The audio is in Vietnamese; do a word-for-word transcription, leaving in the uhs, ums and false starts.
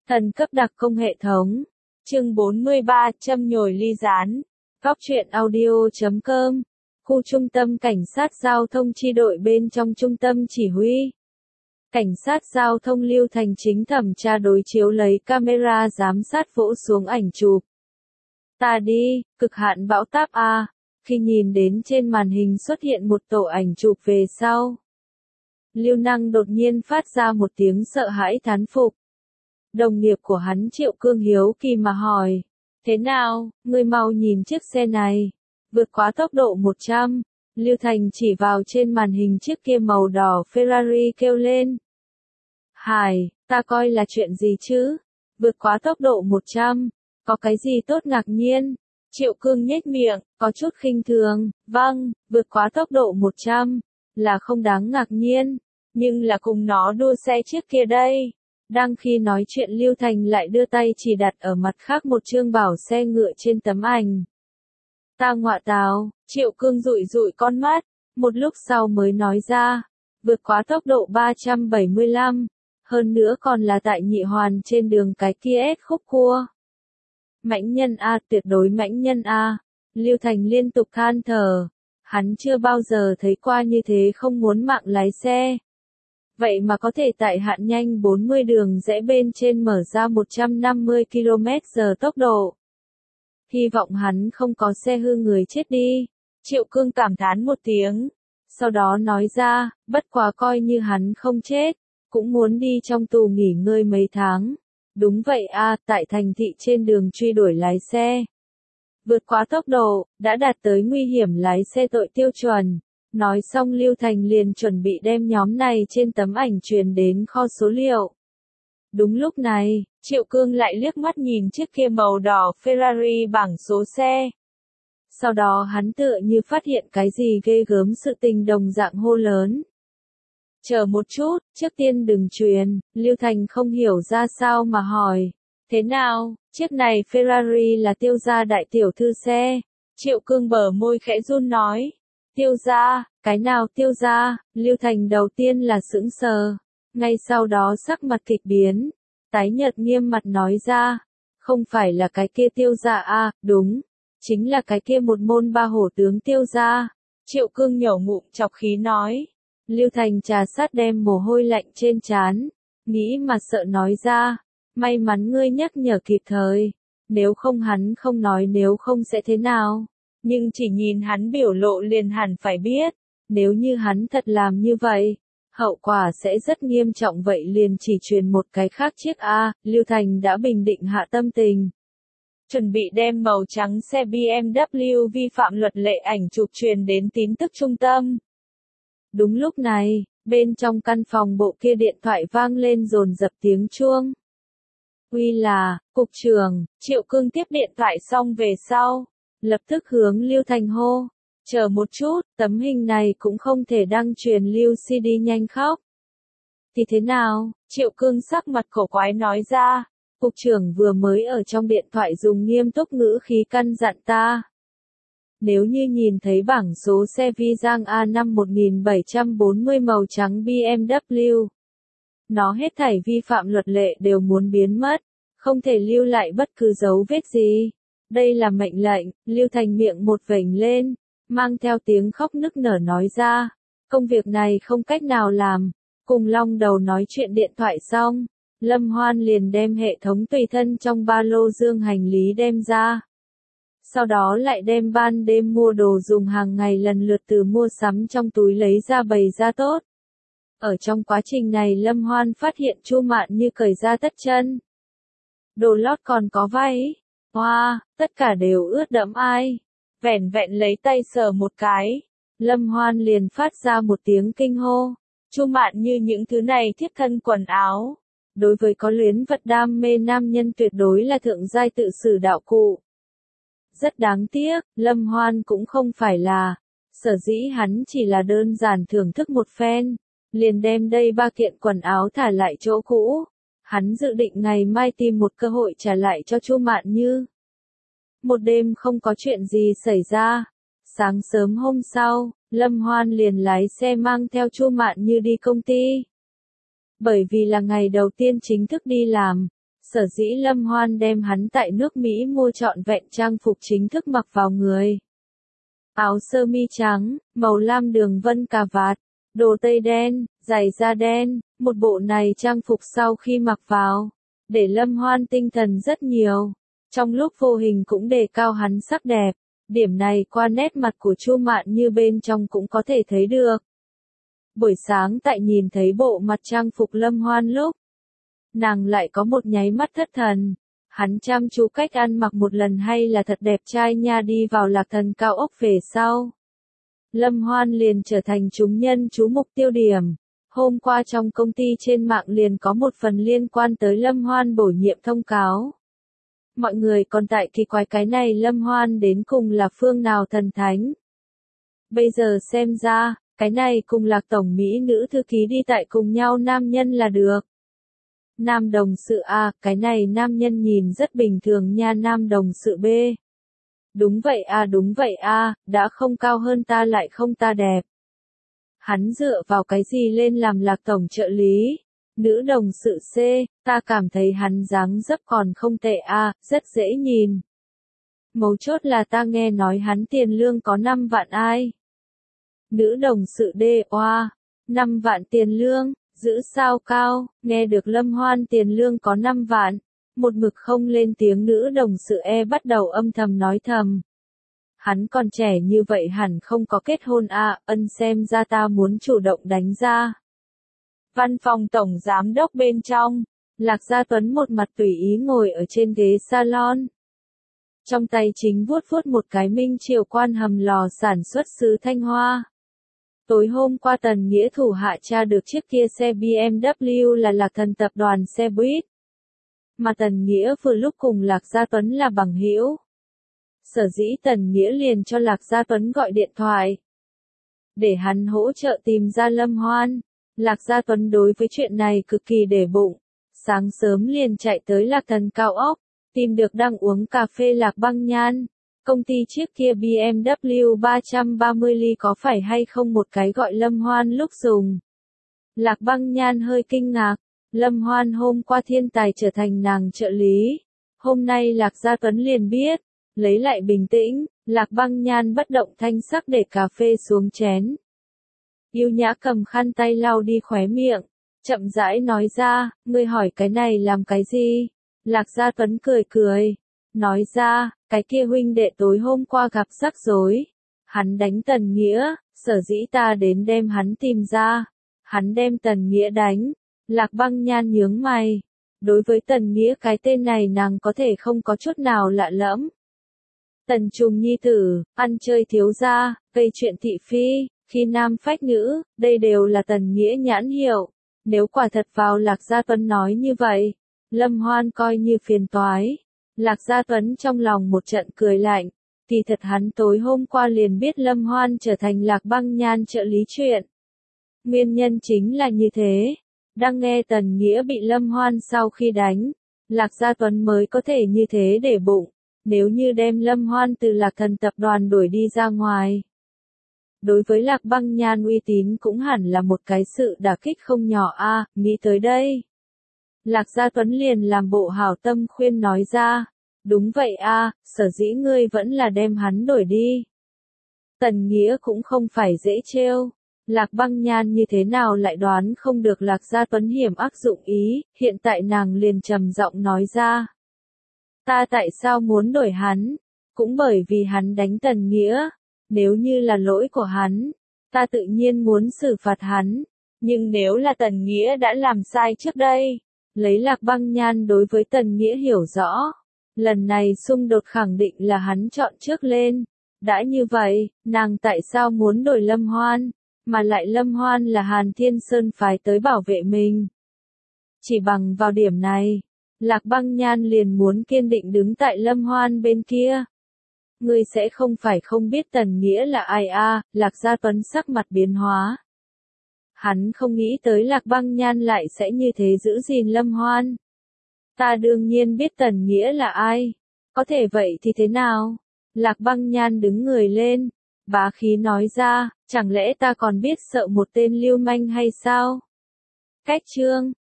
Thần cấp đặc công hệ thống. Chương bốn mươi ba, châm nhồi ly gián. Góc truyện audio chấm com. Khu trung tâm cảnh sát giao thông chi đội bên trong trung tâm chỉ huy. Cảnh sát giao thông Lưu Thành chính thẩm tra đối chiếu lấy camera giám sát vỗ xuống ảnh chụp. Ta đi, cực hạn bão táp A. Khi nhìn đến trên màn hình xuất hiện một tổ ảnh chụp về sau, Lưu Năng đột nhiên phát ra một tiếng sợ hãi thán phục. Đồng nghiệp của hắn Triệu Cương hiếu kỳ mà hỏi, thế nào, ngươi mau nhìn chiếc xe này, vượt quá tốc độ một trăm, Lưu Thành chỉ vào trên màn hình chiếc kia màu đỏ Ferrari kêu lên. Hải, ta coi là chuyện gì chứ, vượt quá tốc độ một trăm, có cái gì tốt ngạc nhiên? Triệu Cương nhếch miệng, có chút khinh thường, vâng, vượt quá tốc độ một trăm, là không đáng ngạc nhiên, nhưng là cùng nó đua xe chiếc kia đây. Đang khi nói chuyện Lưu Thành lại đưa tay chỉ đặt ở mặt khác một chương bảo xe ngựa trên tấm ảnh. Ta ngọa tào, Triệu Cương dụi dụi con mắt, một lúc sau mới nói ra, vượt quá tốc độ ba trăm bảy mươi lăm, hơn nữa còn là tại nhị hoàn trên đường cái kia ép khúc cua. Mãnh nhân A, tuyệt đối mãnh nhân A, Lưu Thành liên tục than thở, hắn chưa bao giờ thấy qua như thế không muốn mạng lái xe. Vậy mà có thể tại hạn nhanh bốn mươi đường rẽ bên trên mở ra một trăm năm mươi ki lô mét giờ tốc độ. Hy vọng hắn không có xe hư người chết đi. Triệu Cương cảm thán một tiếng. Sau đó nói ra, bất quá coi như hắn không chết, cũng muốn đi trong tù nghỉ ngơi mấy tháng. Đúng vậy a, tại thành thị trên đường truy đuổi lái xe. Vượt quá tốc độ, đã đạt tới nguy hiểm lái xe tội tiêu chuẩn. Nói xong Lưu Thành liền chuẩn bị đem nhóm này trên tấm ảnh truyền đến kho số liệu. Đúng lúc này, Triệu Cương lại liếc mắt nhìn chiếc kia màu đỏ Ferrari bảng số xe. Sau đó hắn tựa như phát hiện cái gì ghê gớm sự tình đồng dạng hô lớn. Chờ một chút, trước tiên đừng truyền, Lưu Thành không hiểu ra sao mà hỏi. Thế nào, chiếc này Ferrari là Tiêu gia đại tiểu thư xe. Triệu Cương bờ môi khẽ run nói. Tiêu gia, cái nào Tiêu gia? Lưu Thành đầu tiên là sững sờ, ngay sau đó sắc mặt kịch biến, tái nhợt nghiêm mặt nói ra, không phải là cái kia Tiêu gia a, đúng, chính là cái kia một môn ba hổ tướng Tiêu gia. Triệu Cương nhổ ngụm chọc khí nói. Lưu Thành trà sát đem mồ hôi lạnh trên trán, nghĩ mà sợ nói ra, may mắn ngươi nhắc nhở kịp thời, nếu không hắn không nói nếu không sẽ thế nào. Nhưng chỉ nhìn hắn biểu lộ liền hẳn phải biết, nếu như hắn thật làm như vậy, hậu quả sẽ rất nghiêm trọng vậy liền chỉ truyền một cái khác chiếc A, Lưu Thành đã bình định hạ tâm tình. Chuẩn bị đem màu trắng xe bê em vê vi phạm luật lệ ảnh chụp truyền đến tin tức trung tâm. Đúng lúc này, bên trong căn phòng bộ kia điện thoại vang lên dồn dập tiếng chuông. Uy là, cục trưởng, Triệu Cương tiếp điện thoại xong về sau. Lập tức hướng Lưu Thành hô, chờ một chút, tấm hình này cũng không thể đăng truyền lưu xê đê nhanh khóc. Thì thế nào, Triệu Cương sắc mặt cổ quái nói ra, cục trưởng vừa mới ở trong điện thoại dùng nghiêm túc ngữ khí căn dặn ta. Nếu như nhìn thấy bảng số xe Vi Giang A năm một nghìn bảy trăm bốn mươi màu trắng bê em vê, nó hết thảy vi phạm luật lệ đều muốn biến mất, không thể lưu lại bất cứ dấu vết gì. Đây là mệnh lệnh, Lưu Thành miệng một vểnh lên, mang theo tiếng khóc nức nở nói ra. Công việc này không cách nào làm. Cùng Long Đầu nói chuyện điện thoại xong, Lâm Hoan liền đem hệ thống tùy thân trong ba lô dương hành lý đem ra. Sau đó lại đem ban đêm mua đồ dùng hàng ngày lần lượt từ mua sắm trong túi lấy ra bày ra tốt. Ở trong quá trình này Lâm Hoan phát hiện Chu Mạn Như cởi ra tất chân. Đồ lót còn có váy. Hoa, wow, tất cả đều ướt đẫm ai. Vẻn vẹn lấy tay sờ một cái. Lâm Hoan liền phát ra một tiếng kinh hô. Chu Mạn Như những thứ này thiết thân quần áo. Đối với có luyến vật đam mê nam nhân tuyệt đối là thượng giai tự xử đạo cụ. Rất đáng tiếc, Lâm Hoan cũng không phải là. Sở dĩ hắn chỉ là đơn giản thưởng thức một phen. Liền đem đây ba kiện quần áo thả lại chỗ cũ. Hắn dự định ngày mai tìm một cơ hội trả lại cho Chu Mạn Như. Một đêm không có chuyện gì xảy ra. Sáng sớm hôm sau, Lâm Hoan liền lái xe mang theo Chu Mạn Như đi công ty. Bởi vì là ngày đầu tiên chính thức đi làm, Sở dĩ Lâm Hoan đem hắn tại nước Mỹ mua trọn vẹn trang phục chính thức mặc vào người. Áo sơ mi trắng, màu lam đường vân cà vạt, đồ tây đen, giày da đen, một bộ này trang phục sau khi mặc vào, để Lâm Hoan tinh thần rất nhiều, trong lúc vô hình cũng đề cao hắn sắc đẹp, điểm này qua nét mặt của Chu Mạn Như bên trong cũng có thể thấy được. Buổi sáng tại nhìn thấy bộ mặt trang phục Lâm Hoan lúc, nàng lại có một nháy mắt thất thần, hắn chăm chú cách ăn mặc một lần hay là thật đẹp trai nha. Đi vào Lạc Thần cao ốc về sau, Lâm Hoan liền trở thành chúng nhân chú mục tiêu điểm. Hôm qua trong công ty trên mạng liền có một phần liên quan tới Lâm Hoan bổ nhiệm thông cáo. Mọi người còn tại kỳ quái cái này Lâm Hoan đến cùng là phương nào thần thánh. Bây giờ xem ra, cái này cùng Lạc tổng mỹ nữ thư ký đi tại cùng nhau nam nhân là được. Nam đồng sự A, cái này nam nhân nhìn rất bình thường nha. Nam đồng sự B. Đúng vậy A, đúng vậy A, đã không cao hơn ta lại không ta đẹp. Hắn dựa vào cái gì lên làm Lạc tổng trợ lý? Nữ đồng sự C, ta cảm thấy hắn dáng dấp còn không tệ A, rất dễ nhìn. Mấu chốt là ta nghe nói hắn tiền lương có năm vạn ai. Nữ đồng sự D, oa, năm vạn tiền lương, giữ sao cao, nghe được Lâm Hoan tiền lương có năm vạn, một mực không lên tiếng. Nữ đồng sự E bắt đầu âm thầm nói thầm. Hắn còn trẻ như vậy hẳn không có kết hôn à, ân xem ra ta muốn chủ động đánh ra. Văn phòng tổng giám đốc bên trong, Lạc Gia Tuấn một mặt tùy ý ngồi ở trên ghế salon. Trong tay chính vuốt vuốt một cái minh triều quan hầm lò sản xuất xứ Thanh Hoa. Tối hôm qua Tần Nghĩa thủ hạ tra được chiếc kia xe B M W là Lạc Thần tập đoàn xe buýt. Mà Tần Nghĩa vừa lúc cùng Lạc Gia Tuấn là bằng hữu. Sở dĩ Tần Nghĩa liền cho Lạc Gia Tuấn gọi điện thoại, để hắn hỗ trợ tìm ra Lâm Hoan. Lạc Gia Tuấn đối với chuyện này cực kỳ để bụng. Sáng sớm liền chạy tới Lạc Thần cao ốc, tìm được đang uống cà phê Lạc Băng Nhan. Công ty chiếc kia B M W ba trăm ba mươi ly có phải hay không một cái gọi Lâm Hoan lúc dùng. Lạc Băng Nhan hơi kinh ngạc. Lâm Hoan hôm qua thiên tài trở thành nàng trợ lý. Hôm nay Lạc Gia Tuấn liền biết. Lấy lại bình tĩnh, Lạc Băng Nhan bất động thanh sắc để cà phê xuống chén. Yêu nhã cầm khăn tay lau đi khóe miệng, chậm rãi nói ra, ngươi hỏi cái này làm cái gì? Lạc Gia Tuấn cười cười, nói ra, cái kia huynh đệ tối hôm qua gặp rắc rối. Hắn đánh Tần Nghĩa, sở dĩ ta đến đem hắn tìm ra. Hắn đem Tần Nghĩa đánh. Lạc Băng Nhan nhướng mày. Đối với Tần Nghĩa cái tên này nàng có thể không có chút nào lạ lẫm. Tần Trùng nhi tử, ăn chơi thiếu gia, gây chuyện thị phi, khi nam phách nữ, đây đều là Tần Nghĩa nhãn hiệu. Nếu quả thật vào Lạc Gia Tuấn nói như vậy, Lâm Hoan coi như phiền toái. Lạc Gia Tuấn trong lòng một trận cười lạnh, kỳ thật hắn tối hôm qua liền biết Lâm Hoan trở thành Lạc Băng Nhan trợ lý chuyện. Nguyên nhân chính là như thế. Đang nghe Tần Nghĩa bị Lâm Hoan sau khi đánh, Lạc Gia Tuấn mới có thể như thế để bụng. Nếu như đem Lâm Hoan từ Lạc Thần tập đoàn đuổi đi ra ngoài, đối với Lạc Băng Nhan uy tín cũng hẳn là một cái sự đả kích không nhỏ a. À, nghĩ tới đây, Lạc Gia Tuấn liền làm bộ hảo tâm khuyên nói ra, đúng vậy a, à, sở dĩ ngươi vẫn là đem hắn đổi đi. Tần Nghĩa cũng không phải dễ trêu. Lạc Băng Nhan như thế nào lại đoán không được Lạc Gia Tuấn hiểm ác dụng ý, hiện tại nàng liền trầm giọng nói ra. Ta tại sao muốn đổi hắn? Cũng bởi vì hắn đánh Tần Nghĩa. Nếu như là lỗi của hắn, ta tự nhiên muốn xử phạt hắn. Nhưng nếu là Tần Nghĩa đã làm sai trước đây, lấy Lạc Băng Nhan đối với Tần Nghĩa hiểu rõ. Lần này xung đột khẳng định là hắn chọn trước lên. Đã như vậy, nàng tại sao muốn đổi Lâm Hoan? Mà lại Lâm Hoan là Hàn Thiên Sơn phái tới bảo vệ mình. Chỉ bằng vào điểm này, Lạc Băng Nhan liền muốn kiên định đứng tại Lâm Hoan bên kia. Ngươi sẽ không phải không biết Tần Nghĩa là ai a? À, Lạc Gia Tuấn sắc mặt biến hóa. Hắn không nghĩ tới Lạc Băng Nhan lại sẽ như thế giữ gìn Lâm Hoan. Ta đương nhiên biết Tần Nghĩa là ai. Có thể vậy thì thế nào? Lạc Băng Nhan đứng người lên, bá khí nói ra, chẳng lẽ ta còn biết sợ một tên lưu manh hay sao? Cách chương